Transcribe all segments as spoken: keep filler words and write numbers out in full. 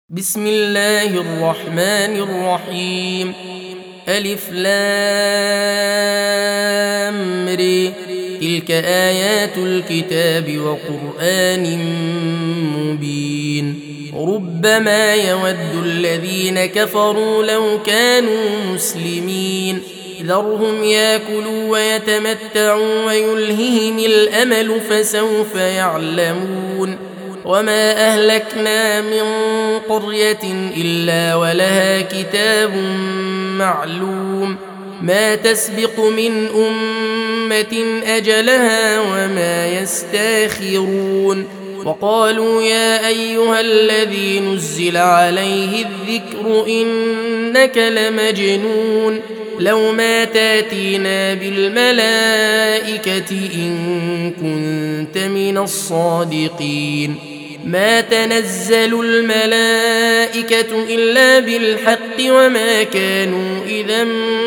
بسم الله الرحمن الرحيم. ألف لام ر. تلك آيات الكتاب وقرآن مبين. ربما يود الذين كفروا لو كانوا مسلمين. ذرهم ياكلوا ويتمتعوا ويلههم الأمل فسوف يعلمون. وما أهلكنا من قرية إلا ولها كتاب معلوم ما تسبق من أمة أجلها وما يستاخرون. وقالوا يا أيها الذي نزل عليه الذكر إنك لمجنون لو ما تاتينا بالملائكة إن كنت من الصادقين. ما تنزل الملائكة إلا بالحق وما كانوا إذا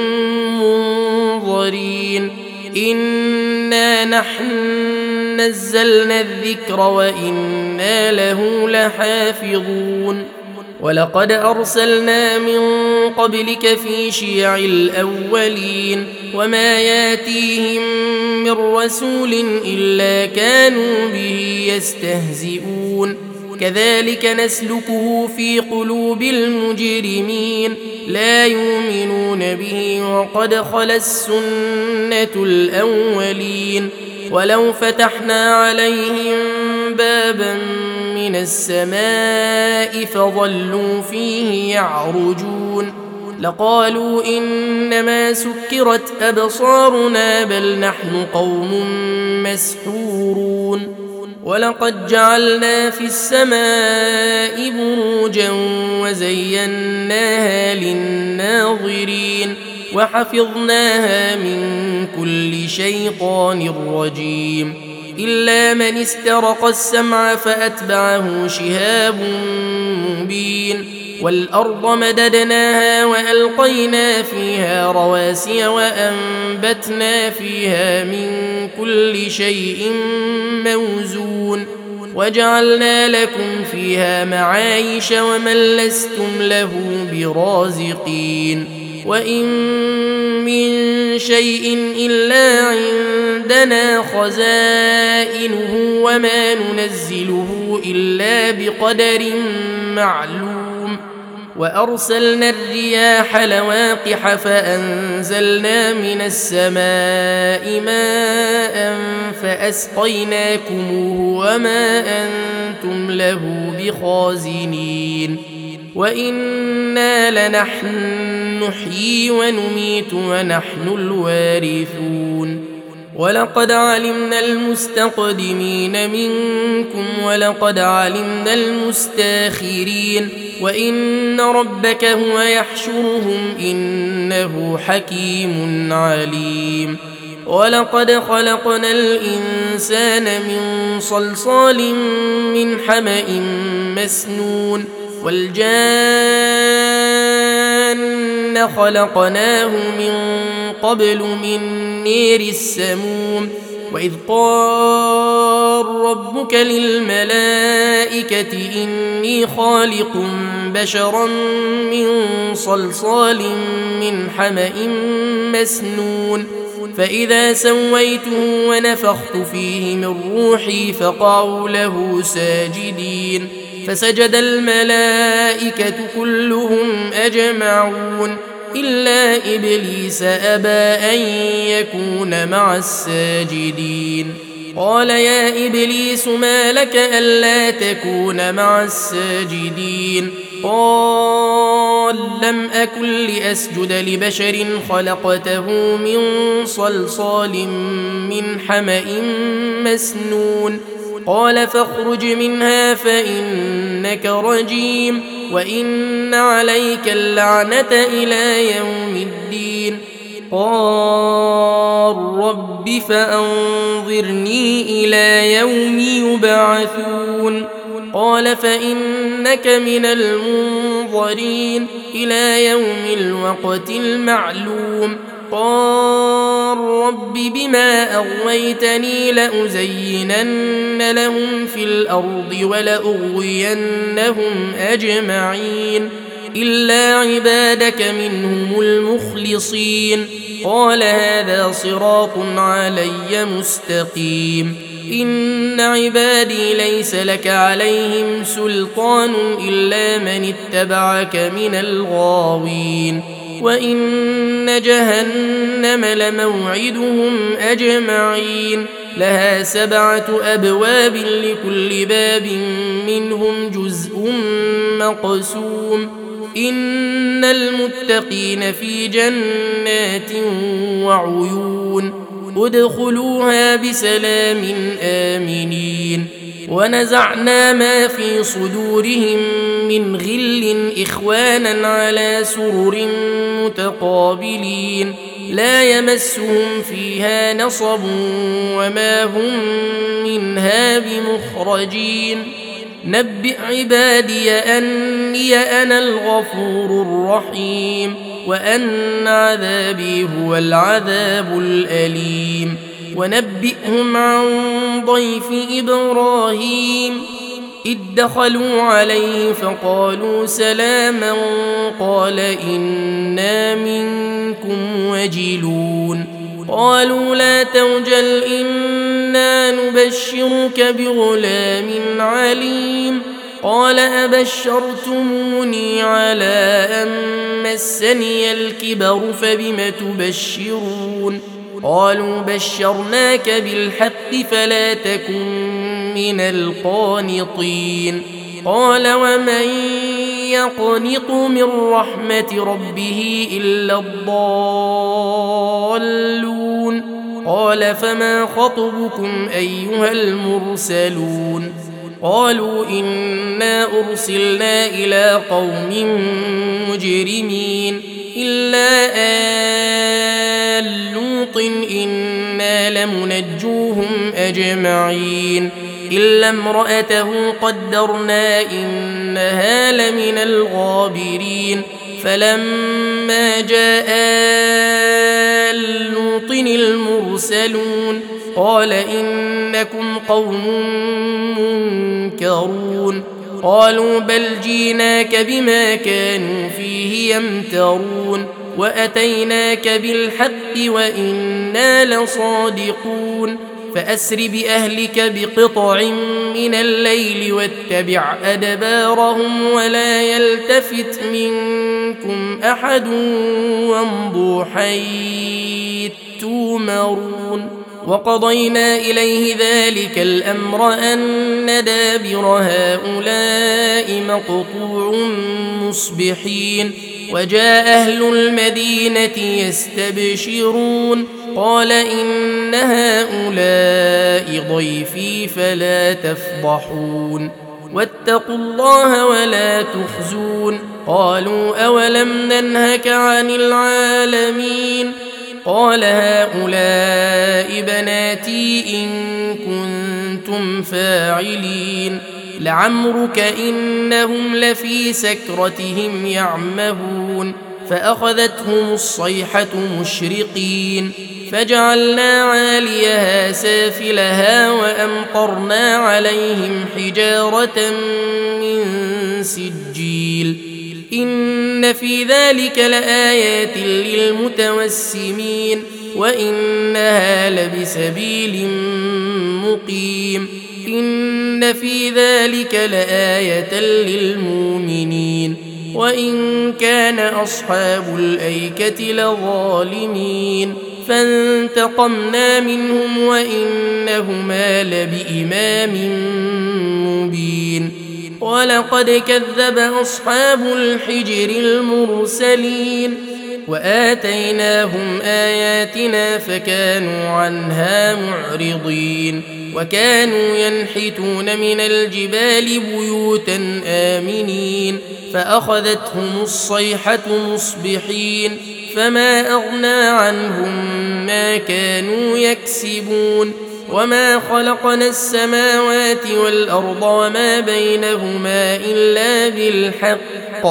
منظرين. إنا نحن نزلنا الذكر وإنا له لحافظون. ولقد أرسلنا من قبلك في شيع الأولين وما ياتيهم من رسول إلا كانوا به يستهزئون. كذلك نسلكه في قلوب المجرمين لا يؤمنون به وقد خلت السنة الأولين. ولو فتحنا عليهم بابا من السماء فظلوا فيه يعرجون لقالوا إنما سكرت أبصارنا بل نحن قوم مسحورون. ولقد جعلنا في السماء بروجا وزيناها للناظرين وحفظناها من كل شيطان رجيم إلا من استرق السمع فأتبعه شهاب مبين. والأرض مددناها وألقينا فيها رواسي وأنبتنا فيها من كل شيء موزون وجعلنا لكم فيها معايش ومن لستم له برازقين. وإن من شيء إلا عندنا خزائنه وما ننزله إلا بقدر معلوم. وأرسلنا الرياح لواقح فأنزلنا من السماء ماء فأسقيناكموه وما أنتم له بخازنين. وإنا لنحن نحيي ونميت ونحن الوارثون. ولقد علمنا المستقدمين منكم ولقد علمنا المستاخرين وإن ربك هو يحشرهم إنه حكيم عليم. ولقد خلقنا الإنسان من صلصال من حمأ مسنون والجان خلقناه من قبل من نير السموم. وإذ قال ربك للملائكة إني خالق بشرا من صلصال من حمأ مسنون فإذا سويته ونفخت فيه من روحي فقعوا له ساجدين فسجد الملائكة كلهم أجمعون إلا إبليس أبى أن يكون مع الساجدين. قال يا إبليس ما لك ألا تكون مع الساجدين؟ قال لم أكن لأسجد لبشر خلقته من صلصال من حمأ مسنون. قال فاخرج منها فإنك رجيم وإن عليك اللعنة إلى يوم الدين. قال رب فأنظرني إلى يوم يبعثون. قال فإنك من المنظرين إلى يوم الوقت المعلوم. قال رب بما أغويتني لأزينن لهم في الأرض ولأغوينهم أجمعين إلا عبادك منهم المخلصين قال هذا صراط علي مستقيم إن عبادي ليس لك عليهم سلطان إلا من اتبعك من الغاوين وإن جهنم لموعدهم أجمعين لها سبعة أبواب لكل باب منهم جزء مقسوم إن المتقين في جنات وعيون ادخلوها بسلام آمنين ونزعنا ما في صدورهم من غل إخوانا على سرر متقابلين لا يمسهم فيها نصب وما هم منها بمخرجين نبئ عبادي أني أنا الغفور الرحيم وأن عذابي هو العذاب الأليم ونبئهم عن ضيف إبراهيم إذ دخلوا عليه فقالوا سلاما قال إنا منكم وجلون قالوا لا توجل إنا نبشرك بغلام عليم قال أبشرتموني على أن مسني الكبر فبم تبشرون قالوا بشرناك بالحق فلا تكن من القانطين قال ومن يقنط من رحمة ربه إلا الضالون قال فما خطبكم أيها المرسلون قالوا إنا أرسلنا إلى قوم مجرمين إلا آل لوط إنا لمنجوهم أجمعين إلا امرأته قدرنا إنها لمن الغابرين فلما جاء آل لوط المرسلون قال إنكم قوم منكرون قالوا بل جيناك بما كانوا فيه يمترون وأتيناك بالحق وإنا لصادقون فأسر بأهلك بقطع من الليل واتبع أدبارهم ولا يلتفت منكم أحد وامضوا حيث تؤمرون وقضينا إليه ذلك الأمر أن دابر هؤلاء مقطوع مصبحين وجاء أهل المدينة يستبشرون قال إن هؤلاء ضيفي فلا تفضحون واتقوا الله ولا تخزون قالوا أولم ننهك عن العالمين قال هؤلاء بناتي إن كنتم فاعلين لعمرك إنهم لفي سكرتهم يعمهون فأخذتهم الصيحة مشرقين فجعلنا عاليها سافلها وأمطرنا عليهم حجارة من سجيل إن في ذلك لآيات للمتوسمين وإنها لبسبيل مقيم إن في ذلك لآية للمؤمنين وإن كان أصحاب الأيكة لظالمين فانتقمنا منهم وإنهما لبإمام مبين ولقد كذب أصحاب الحجر المرسلين وآتيناهم آياتنا فكانوا عنها معرضين وكانوا ينحتون من الجبال بيوتا آمنين فأخذتهم الصيحة مصبحين فما أغنى عنهم ما كانوا يكسبون وما خلقنا السماوات والأرض وما بينهما إلا بالحق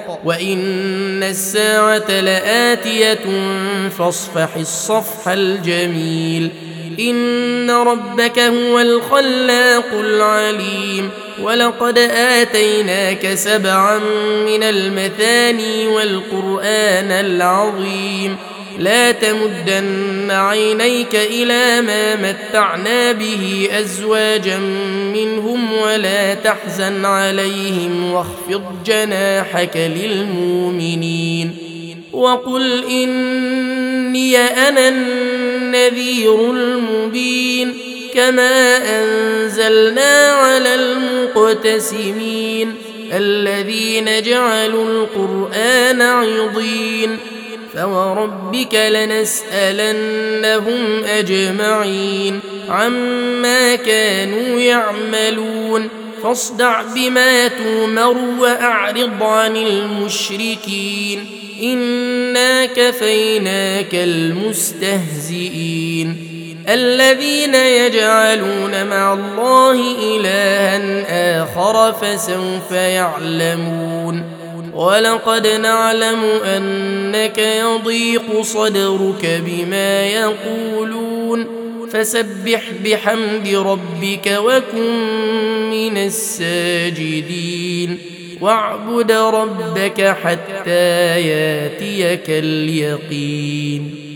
وإن الساعة لآتية فاصفح الصفح الجميل إن ربك هو الخلاق العليم ولقد آتيناك سبعا من المثاني والقرآن العظيم لا تمدن عينيك إلى ما متعنا به أزواجا منهم ولا تحزن عليهم واخفض جناحك للمؤمنين وقل إني أنا النذير المبين كما أنزلنا على المقتسمين الذين جعلوا القرآن عضين فوربك لنسألنهم أجمعين عما كانوا يعملون فاصدع بما تؤمر وأعرض عن المشركين إنا كفيناك المستهزئين الذين يجعلون مع الله إلها آخر فسوف يعلمون ولقد نعلم أنك يضيق صدرك بما يقولون فسبح بحمد ربك وكن من الساجدين واعبد ربك حتى ياتيك اليقين